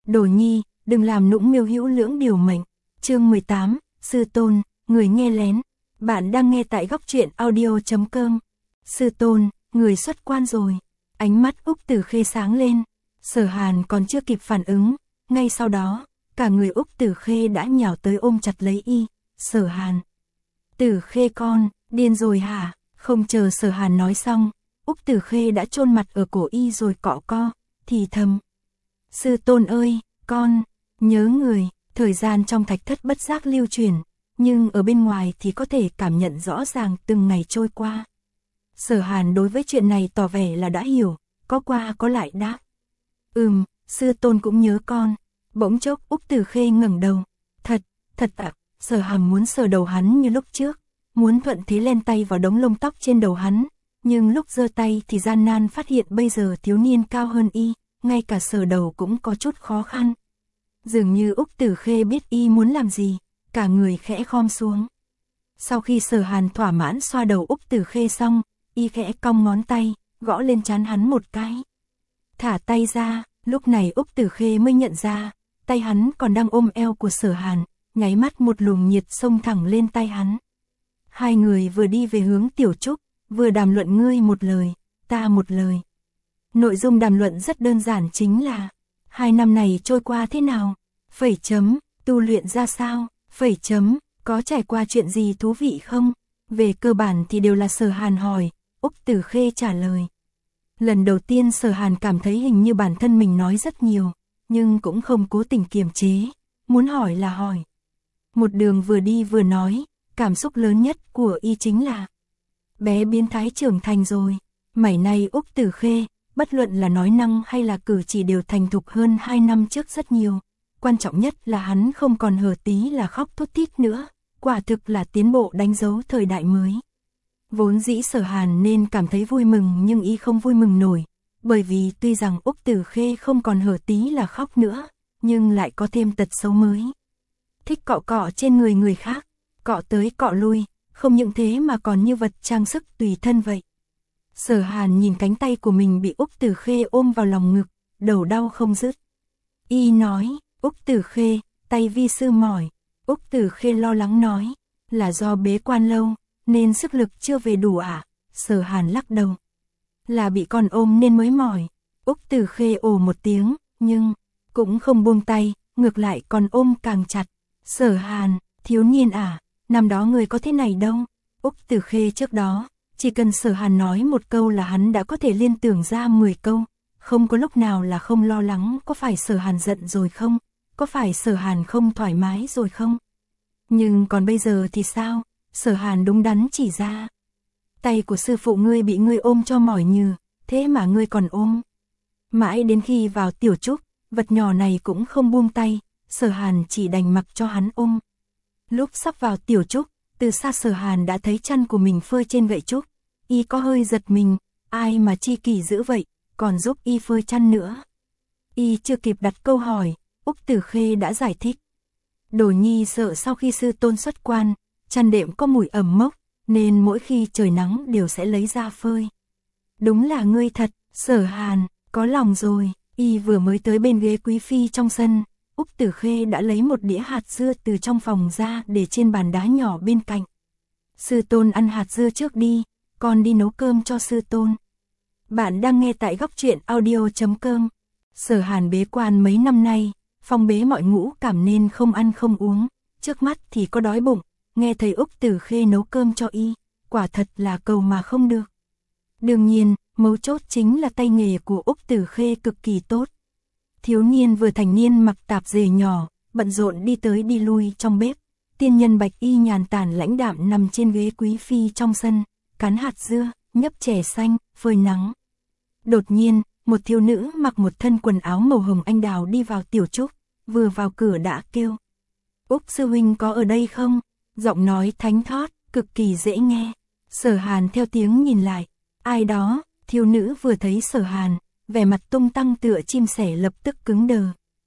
Đồ nhi, đừng làm nũng miêu hữu lưỡng điều mệnh. Chương 18, Sư Tôn, người nghe lén. Bạn đang nghe tại góc truyện audio.com. Sư Tôn, người xuất quan rồi. Ánh mắt Úc Tử Khê sáng lên. Sở Hàn còn chưa kịp phản ứng. Ngay sau đó, cả người Úc Tử Khê đã nhào tới ôm chặt lấy y. Sở Hàn. Tử Khê con, điên rồi hả? Không chờ Sở Hàn nói xong, Úc Tử Khê đã chôn mặt ở cổ y rồi cọ co, thì thầm. Sư Tôn ơi, con, nhớ người. Thời gian trong thạch thất bất giác lưu chuyển, nhưng ở bên ngoài thì có thể cảm nhận rõ ràng từng ngày trôi qua. Sở Hàn đối với chuyện này tỏ vẻ là đã hiểu, có qua có lại đáp. Sư Tôn cũng nhớ con. Bỗng chốc Úc Tử Khê ngẩng đầu. Thật ạ. Sở Hàn muốn sờ đầu hắn như lúc trước, muốn thuận thế len tay vào đống lông tóc trên đầu hắn, nhưng lúc giơ tay thì gian nan phát hiện bây giờ thiếu niên cao hơn y, ngay cả sờ đầu cũng có chút khó khăn. Dường như Úc Tử Khê biết y muốn làm gì, cả người khẽ khom xuống. Sau khi Sở Hàn thỏa mãn xoa đầu Úc Tử Khê xong, y khẽ cong ngón tay, gõ lên trán hắn một cái. Thả tay ra, lúc này Úc Tử Khê mới nhận ra, tay hắn còn đang ôm eo của Sở Hàn, nháy mắt một luồng nhiệt xông thẳng lên tay hắn. Hai người vừa đi về hướng Tiểu Trúc, vừa đàm luận ngươi một lời, ta một lời. Nội dung đàm luận rất đơn giản, chính là 2 năm này trôi qua thế nào? Tu luyện ra sao? Có trải qua chuyện gì thú vị không? Về cơ bản thì đều là Sở Hàn hỏi, Úc Tử Khê trả lời. Lần đầu tiên Sở Hàn cảm thấy hình như bản thân mình nói rất nhiều, nhưng cũng không cố tình kiềm chế, muốn hỏi là hỏi. Một đường vừa đi vừa nói, cảm xúc lớn nhất của y chính là bé biến thái trưởng thành rồi. Mảy nay Úc Tử Khê, bất luận là nói năng hay là cử chỉ đều thành thục hơn 2 năm trước rất nhiều. Quan trọng nhất là hắn không còn hở tí là khóc thút thít nữa, quả thực là tiến bộ đánh dấu thời đại mới. Vốn dĩ Sở Hàn nên cảm thấy vui mừng, nhưng y không vui mừng nổi, bởi vì tuy rằng Úc Tử Khê không còn hở tí là khóc nữa, nhưng lại có thêm tật xấu mới. Thích cọ cọ trên người người khác, cọ tới cọ lui, không những thế mà còn như vật trang sức tùy thân vậy. Sở Hàn nhìn cánh tay của mình bị Úc Tử Khê ôm vào lòng ngực, đầu đau không dứt. Y nói, Úc Tử Khê, tay vi sư mỏi. Úc Tử Khê lo lắng nói, là do bế quan lâu, nên sức lực chưa về đủ à? Sở Hàn lắc đầu. Là bị con ôm nên mới mỏi. Úc Tử Khê ồ một tiếng, nhưng cũng không buông tay, ngược lại còn ôm càng chặt. Sở Hàn, thiếu niên à, năm đó người có thế này đâu. Úc Tử Khê trước đó, chỉ cần Sở Hàn nói một câu là hắn đã có thể liên tưởng ra 10 câu, không có lúc nào là không lo lắng có phải Sở Hàn giận rồi không, có phải Sở Hàn không thoải mái rồi không. Nhưng còn bây giờ thì sao? Sở Hàn đúng đắn chỉ ra. Tay của sư phụ ngươi bị ngươi ôm cho mỏi nhừ, thế mà ngươi còn ôm. Mãi đến khi vào Tiểu Trúc, vật nhỏ này cũng không buông tay, Sở Hàn chỉ đành mặc cho hắn ôm. Lúc sắp vào Tiểu Trúc, từ xa Sở Hàn đã thấy chân của mình phơi trên gậy trúc, y có hơi giật mình, ai mà chi kỷ dữ vậy, còn giúp y phơi chân nữa. Y chưa kịp đặt câu hỏi, Úc Tử Khê đã giải thích. Đồ nhi sợ sau khi sư tôn xuất quan, chăn đệm có mùi ẩm mốc, nên mỗi khi trời nắng đều sẽ lấy ra phơi. Đúng là ngươi thật, Sở Hàn, có lòng rồi. Y vừa mới tới bên ghế quý phi trong sân, Úc Tử Khê đã lấy một đĩa hạt dưa từ trong phòng ra để trên bàn đá nhỏ bên cạnh. Sư tôn ăn hạt dưa trước đi, con đi nấu cơm cho sư tôn. Bạn đang nghe tại góc truyện audio.com. Sở Hàn bế quan mấy năm nay, phong bế mọi ngũ cảm nên không ăn không uống, trước mắt thì có đói bụng, nghe thấy Úc Tử Khê nấu cơm cho y, quả thật là cầu mà không được. Đương nhiên, mấu chốt chính là tay nghề của Úc Tử Khê cực kỳ tốt. Thiếu niên vừa thành niên mặc tạp dề nhỏ, bận rộn đi tới đi lui trong bếp. Tiên nhân Bạch Y nhàn tản lãnh đạm nằm trên ghế quý phi trong sân, cắn hạt dưa, nhấp chè xanh, phơi nắng. Đột nhiên, một thiếu nữ mặc một thân quần áo màu hồng anh đào đi vào Tiểu Trúc, vừa vào cửa đã kêu. Úc sư huynh có ở đây không? Giọng nói thánh thót, cực kỳ dễ nghe. Sở Hàn theo tiếng nhìn lại. Ai đó? Thiếu nữ vừa thấy Sở Hàn, vẻ mặt tung tăng tựa chim sẻ lập tức cứng đờ.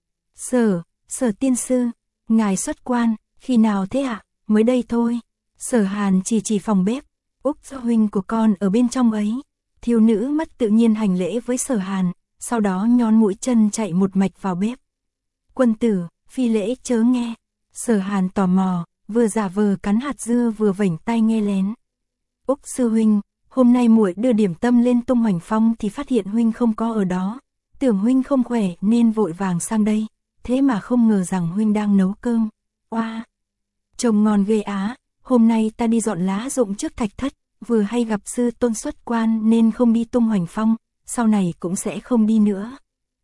Sở tiên sư, ngài xuất quan, khi nào thế ạ? Mới đây thôi. Sở Hàn chỉ phòng bếp. Úc sư huynh của con ở bên trong ấy. Thiếu nữ mất tự nhiên hành lễ với Sở Hàn, sau đó nhón mũi chân chạy một mạch vào bếp. Quân tử, phi lễ chớ nghe. Sở Hàn tò mò, vừa giả vờ cắn hạt dưa vừa vểnh tai nghe lén. Úc sư huynh, hôm nay muội đưa điểm tâm lên Tung Hoành Phong thì phát hiện huynh không có ở đó. Tưởng huynh không khỏe nên vội vàng sang đây, thế mà không ngờ rằng huynh đang nấu cơm. Oa, trông ngon ghê á, hôm nay ta đi dọn lá rụng trước thạch thất, vừa hay gặp sư tôn xuất quan nên không đi Tung Hoành Phong, sau này cũng sẽ không đi nữa.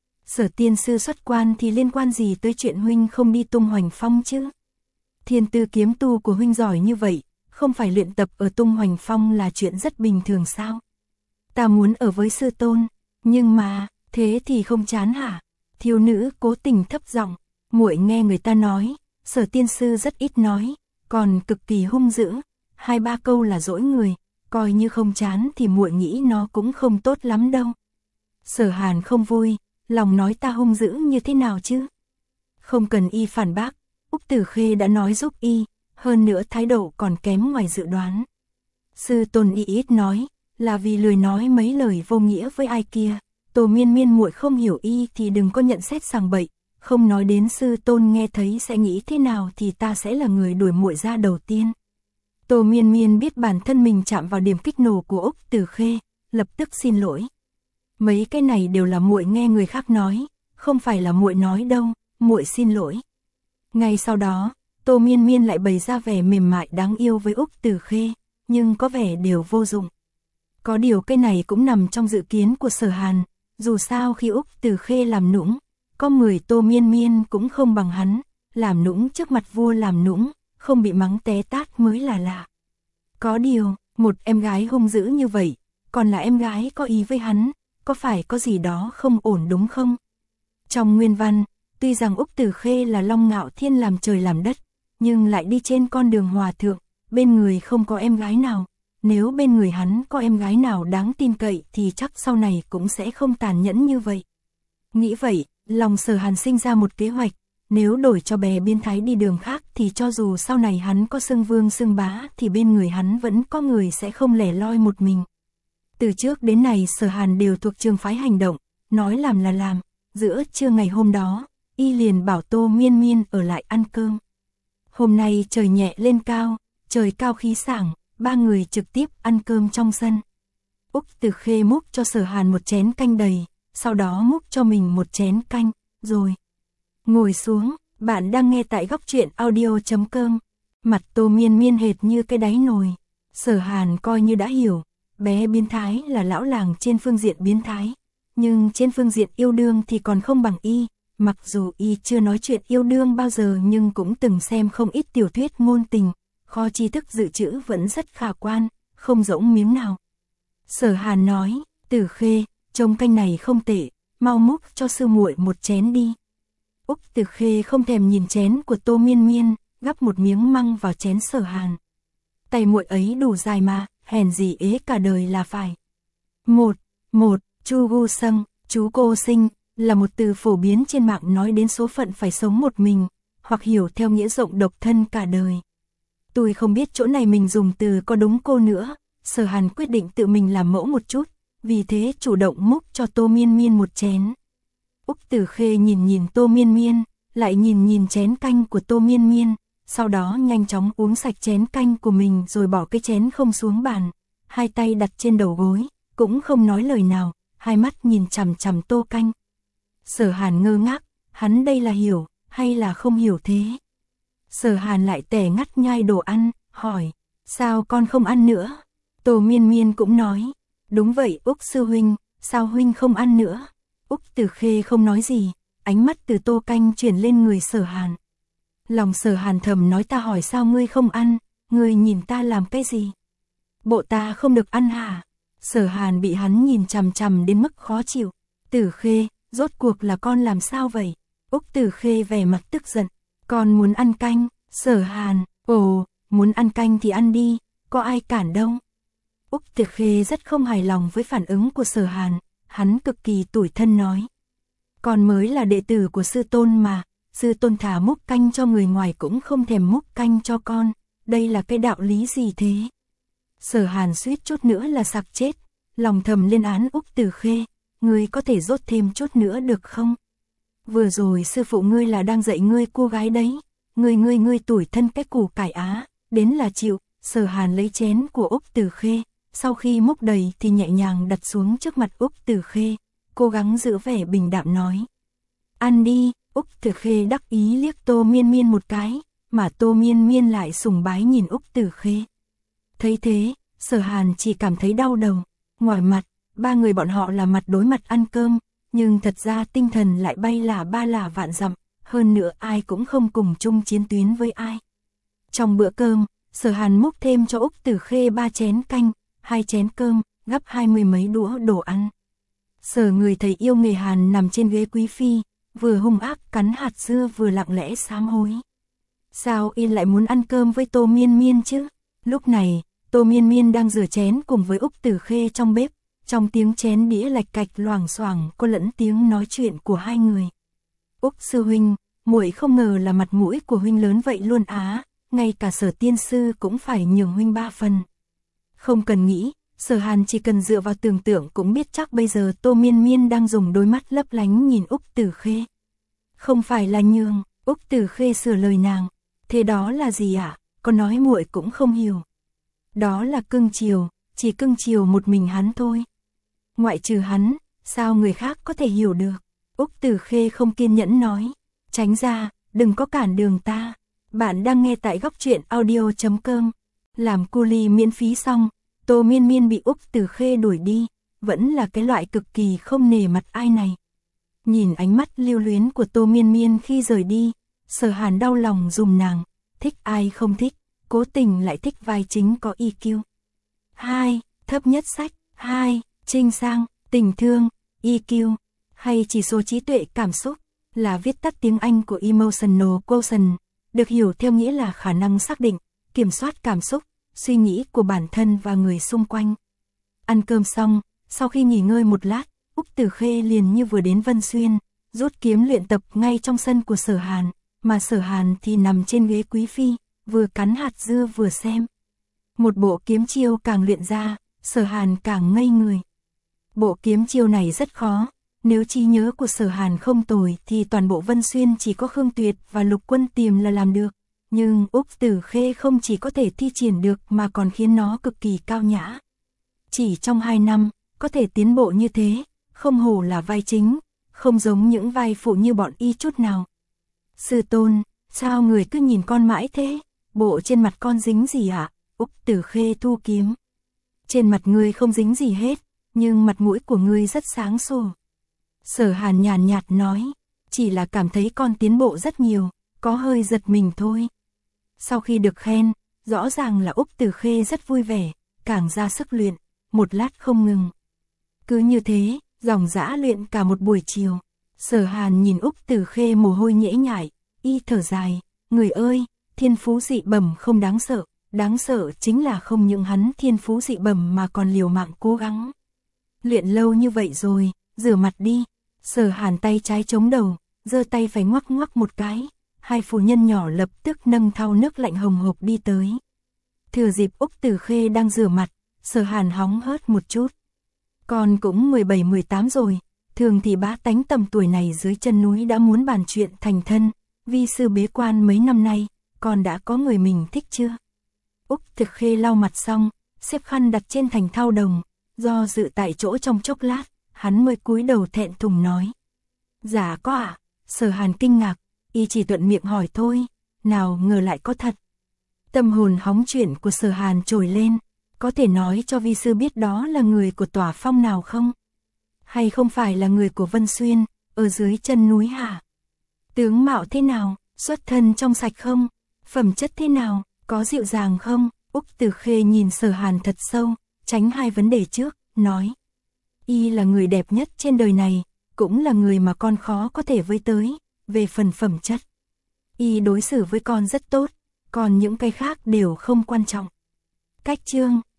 Sở tiên sư xuất quan thì liên quan gì tới chuyện huynh không đi Tung Hoành Phong chứ? Thiên tư kiếm tu của huynh giỏi như vậy, không phải luyện tập ở Tung Hoành Phong là chuyện rất bình thường sao? Ta muốn ở với sư tôn, nhưng mà, thế thì không chán hả? Thiếu nữ cố tình thấp giọng, muội nghe người ta nói, Sở tiên sư rất ít nói, còn cực kỳ hung dữ, 2-3 câu là dỗi người, coi như không chán thì muội nghĩ nó cũng không tốt lắm đâu. Sở Hàn không vui, lòng nói ta hung dữ như thế nào chứ? Không cần y phản bác, Úc Tử Khê đã nói giúp y, hơn nữa thái độ còn kém ngoài dự đoán. Sư tôn y ít nói, là vì lười nói mấy lời vô nghĩa với ai kia. Tô Miên Miên muội không hiểu y thì đừng có nhận xét sằng bậy, không nói đến sư tôn nghe thấy sẽ nghĩ thế nào thì ta sẽ là người đuổi muội ra đầu tiên. Tô Miên Miên biết bản thân mình chạm vào điểm kích nổ của Úc Tử Khê, lập tức xin lỗi. Mấy cái này đều là muội nghe người khác nói, không phải là muội nói đâu, muội xin lỗi. Ngay sau đó, Tô Miên Miên lại bày ra vẻ mềm mại đáng yêu với Úc Tử Khê, nhưng có vẻ đều vô dụng. Có điều cái này cũng nằm trong dự kiến của Sở Hàn, dù sao khi Úc Tử Khê làm nũng, có 10 Tô Miên Miên cũng không bằng hắn, làm nũng trước mặt vua làm nũng, không bị mắng té tát mới là lạ. Có điều, một em gái hung dữ như vậy, còn là em gái có ý với hắn, có phải có gì đó không ổn đúng không? Trong nguyên văn, tuy rằng Úc Tử Khê là Long Ngạo Thiên làm trời làm đất, nhưng lại đi trên con đường hòa thượng, bên người không có em gái nào. Nếu bên người hắn có em gái nào đáng tin cậy thì chắc sau này cũng sẽ không tàn nhẫn như vậy. Nghĩ vậy, lòng Sở Hàn sinh ra một kế hoạch, nếu đổi cho bè biến thái đi đường khác thì cho dù sau này hắn có xưng vương xưng bá thì bên người hắn vẫn có người sẽ không lẻ loi một mình. Từ trước đến nay Sở Hàn đều thuộc trường phái hành động, nói làm là làm. Giữa trưa ngày hôm đó, y liền bảo Tô Miên Miên ở lại ăn cơm. Hôm nay trời nhẹ lên cao, trời cao khí sảng, ba người trực tiếp ăn cơm trong sân. Úc Tử Khê múc cho Sở Hàn một chén canh đầy, sau đó múc cho mình một chén canh, rồi ngồi xuống. Bạn đang nghe tại góc truyện audio.com. Mặt Tô Miên Miên hệt như cái đáy nồi. Sở Hàn coi như đã hiểu, bé biến thái là lão làng trên phương diện biến thái, nhưng trên phương diện yêu đương thì còn không bằng y. Mặc dù y chưa nói chuyện yêu đương bao giờ nhưng cũng từng xem không ít tiểu thuyết ngôn tình, kho tri thức dự trữ vẫn rất khả quan, không rỗng miếng nào. Sở Hàn nói, Tử Khê, trông canh này không tệ, mau múc cho sư muội một chén đi. Úc Tử Khê không thèm nhìn chén của Tô Miên Miên, gắp một miếng măng vào chén Sở Hàn. Tay muội ấy đủ dài mà, hèn gì ế cả đời là phải. Một, Chu Gu Sâng, chú cô sinh, là một từ phổ biến trên mạng nói đến số phận phải sống một mình, hoặc hiểu theo nghĩa rộng độc thân cả đời. Tôi không biết chỗ này mình dùng từ có đúng cô nữa, Sở Hàn quyết định tự mình làm mẫu một chút, vì thế chủ động múc cho Tô Miên Miên một chén. Úc Tử Khê nhìn Tô Miên Miên, lại nhìn chén canh của Tô Miên Miên, sau đó nhanh chóng uống sạch chén canh của mình rồi bỏ cái chén không xuống bàn, hai tay đặt trên đầu gối, cũng không nói lời nào, hai mắt nhìn chằm chằm tô canh. Sở Hàn ngơ ngác, hắn đây là hiểu, hay là không hiểu thế? Sở Hàn lại tẻ ngắt nhai đồ ăn, hỏi, sao con không ăn nữa? Tô Miên Miên cũng nói, đúng vậy Úc sư huynh, sao huynh không ăn nữa? Úc Tử Khê không nói gì, ánh mắt từ tô canh chuyển lên người Sở Hàn. Lòng Sở Hàn thầm nói ta hỏi sao ngươi không ăn, ngươi nhìn ta làm cái gì? Bộ ta không được ăn hả? Sở Hàn bị hắn nhìn chằm chằm đến mức khó chịu. Tử Khê, rốt cuộc là con làm sao vậy? Úc Tử Khê vẻ mặt tức giận, con muốn ăn canh. Sở Hàn, ồ, muốn ăn canh thì ăn đi, có ai cản đâu. Úc Tử Khê rất không hài lòng với phản ứng của Sở Hàn, hắn cực kỳ tủi thân nói. Con mới là đệ tử của sư tôn mà, sư tôn thả múc canh cho người ngoài cũng không thèm múc canh cho con, đây là cái đạo lý gì thế? Sở Hàn suýt chút nữa là sặc chết, lòng thầm lên án Úc Tử Khê, ngươi có thể dốt thêm chút nữa được không? vừa rồi sư phụ ngươi là đang dạy ngươi cô gái đấy, ngươi tuổi thân cái củ cải á, đến là chịu. Sở Hàn lấy chén của Úc Tử Khê, sau khi múc đầy thì nhẹ nhàng đặt xuống trước mặt Úc Tử Khê, cố gắng giữ vẻ bình đạm nói. Ăn đi. Úc Tử Khê đắc ý liếc Tô Miên Miên một cái, mà Tô Miên Miên lại sùng bái nhìn Úc Tử Khê. Thấy thế, Sở Hàn chỉ cảm thấy đau đầu, ngoài mặt, ba người bọn họ là mặt đối mặt ăn cơm, nhưng thật ra tinh thần lại bay là ba là vạn dặm, hơn nữa ai cũng không cùng chung chiến tuyến với ai. Trong bữa cơm, Sở Hàn múc thêm cho Úc Tử Khê 3 chén canh, 2 chén cơm, gấp 20 mấy đũa đồ ăn. Sở người thầy yêu nghề Hàn nằm trên ghế quý phi, vừa hung ác cắn hạt dưa vừa lặng lẽ sám hối. Sao y lại muốn ăn cơm với Tô Miên Miên chứ? Lúc này, Tô Miên Miên đang rửa chén cùng với Úc Tử Khê trong bếp, trong tiếng chén đĩa lạch cạch loảng xoảng có lẫn tiếng nói chuyện của hai người. Úc sư huynh, muội không ngờ là mặt mũi của huynh lớn vậy luôn á, ngay cả Sở tiên sư cũng phải nhường huynh 3 phần. Không cần nghĩ, Sở Hàn chỉ cần dựa vào tưởng tượng cũng biết chắc bây giờ Tô Miên Miên đang dùng đôi mắt lấp lánh nhìn Úc Tử Khê. Không phải là nhường, Úc Tử Khê sửa lời nàng, thế đó là gì ạ? Có nói muội cũng không hiểu. Đó là cưng chiều, chỉ cưng chiều một mình hắn thôi. Ngoại trừ hắn, sao người khác có thể hiểu được? Úc Tử Khê không kiên nhẫn nói, tránh ra, đừng có cản đường ta. Bạn đang nghe tại góc truyện audio.com. Làm cu ly miễn phí xong, Tô Miên Miên bị Úc Tử Khê đuổi đi, vẫn là cái loại cực kỳ không nể mặt ai này. Nhìn ánh mắt lưu luyến của Tô Miên Miên khi rời đi, Sở Hàn đau lòng dùm nàng, thích ai không thích, cố tình lại thích vai chính có EQ. 2. Thấp nhất sách. 2. Trinh sang, tình thương, EQ, hay chỉ số trí tuệ cảm xúc, là viết tắt tiếng Anh của Emotional Quotient, được hiểu theo nghĩa là khả năng xác định, kiểm soát cảm xúc, suy nghĩ của bản thân và người xung quanh. Ăn cơm xong, sau khi nghỉ ngơi một lát, Úc Tử Khê liền như vừa đến Vân Xuyên, rút kiếm luyện tập ngay trong sân của Sở Hàn, mà Sở Hàn thì nằm trên ghế quý phi, vừa cắn hạt dưa vừa xem. Một bộ kiếm chiêu càng luyện ra, Sở Hàn càng ngây người. Bộ kiếm chiêu này rất khó, nếu trí nhớ của Sở Hàn không tồi thì toàn bộ Vân Xuyên chỉ có Khương Tuyệt và Lục Quân Tiềm là làm được, nhưng Úc Tử Khê không chỉ có thể thi triển được mà còn khiến nó cực kỳ cao nhã. Chỉ trong 2 năm, có thể tiến bộ như thế, không hổ là vai chính, không giống những vai phụ như bọn y chút nào. Sư tôn, sao người cứ nhìn con mãi thế? Bộ trên mặt con dính gì ạ? Úc Tử Khê thu kiếm. Trên mặt ngươi không dính gì hết, nhưng mặt mũi của ngươi rất sáng sủa. Sở Hàn nhàn nhạt nói, chỉ là cảm thấy con tiến bộ rất nhiều, có hơi giật mình thôi. Sau khi được khen, rõ ràng là Úc Tử Khê rất vui vẻ, càng ra sức luyện, một lát không ngừng. Cứ như thế, dòng dã luyện cả một buổi chiều. Sở Hàn nhìn Úc Tử Khê mồ hôi nhễ nhại, y thở dài, người ơi, thiên phú dị bẩm không đáng sợ chính là không những hắn thiên phú dị bẩm mà còn liều mạng cố gắng. Luyện lâu như vậy rồi, rửa mặt đi. Sở Hàn tay trái chống đầu, giơ tay phải ngoắc ngoắc một cái, hai phu nhân nhỏ lập tức nâng thau nước lạnh hồng hộc đi tới. Thừa dịp Úc Tử Khê đang rửa mặt, Sở Hàn hóng hớt một chút. Con cũng 17-18 rồi, thường thì bá tánh tầm tuổi này dưới chân núi đã muốn bàn chuyện thành thân, vi sư bế quan mấy năm nay, con đã có người mình thích chưa? Úc Tử Khê lau mặt xong, xếp khăn đặt trên thành thau đồng, do dự tại chỗ trong chốc lát, hắn mới cúi đầu thẹn thùng nói. Dạ có ạ. Sở Hàn kinh ngạc, y chỉ thuận miệng hỏi thôi, nào ngờ lại có thật. Tâm hồn hóng chuyển của Sở Hàn trồi lên, có thể nói cho vi sư biết đó là người của Tỏa Phong nào không? Hay không phải là người của Vân Xuyên, ở dưới chân núi hả? Tướng mạo thế nào, xuất thân trong sạch không? Phẩm chất thế nào, có dịu dàng không? Úc Tử Khê nhìn Sở Hàn thật sâu, tránh hai vấn đề trước, nói. Y là người đẹp nhất trên đời này, cũng là người mà con khó có thể với tới, về phần phẩm chất. Y đối xử với con rất tốt, còn những cái khác đều không quan trọng. Cách chương,